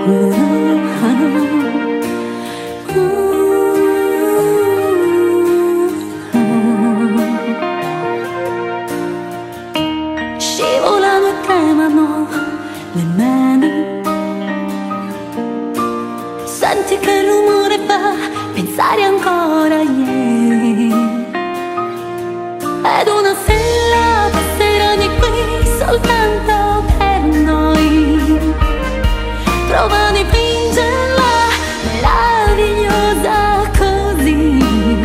Scivolano e tremano le mani. Senti che rumore fa pensare ancora a ieri. Ed una stella passerà di qui soltanto per noi. Prova a dipingerla meravigliosa così.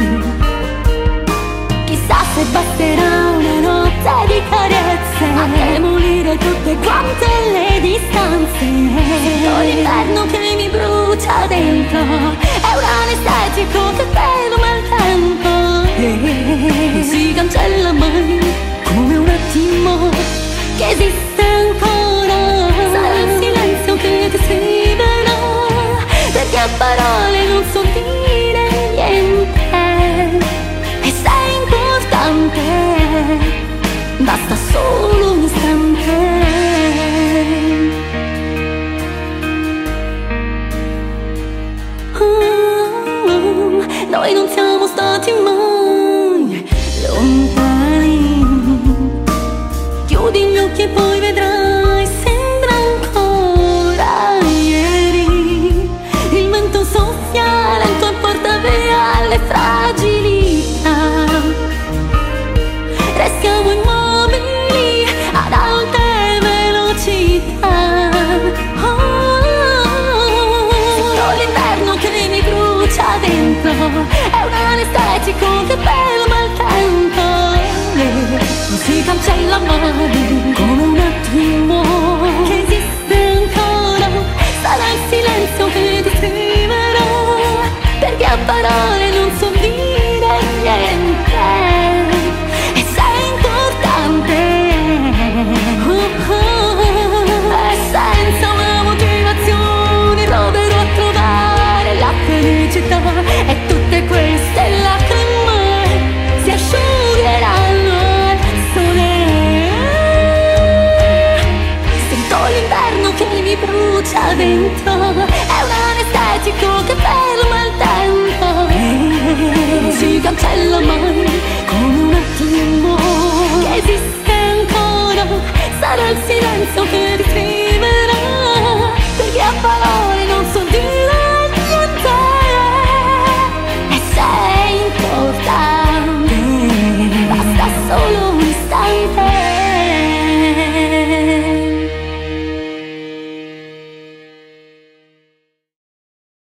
Chissà se basterà una notte di carezze a demolire tutte quante le distanze. Sento l'inverno che mi brucia dentro, è un anestetico che ferma il tempo. Non si cancella mai, come un attimo che esiste ancora. Sarà il silenzio che ti scriverà, perché a parole non so dire niente. E sei importante, basta solo un istante. Noi non siamo stati mai lontani. Chiudi gli occhi e poi vedrai, sembra ancora ieri. Il vento soffia lento e porta via le fragilità. Restiamo immobili ad alte velocità. Sento l'inverno che mi brucia dentro, è un anestetico che ferma il tempo. Non si cancella mai, come un attimo che esiste ancora. Sarà il silenzio che ti scriverà, perché a parole non so dire niente.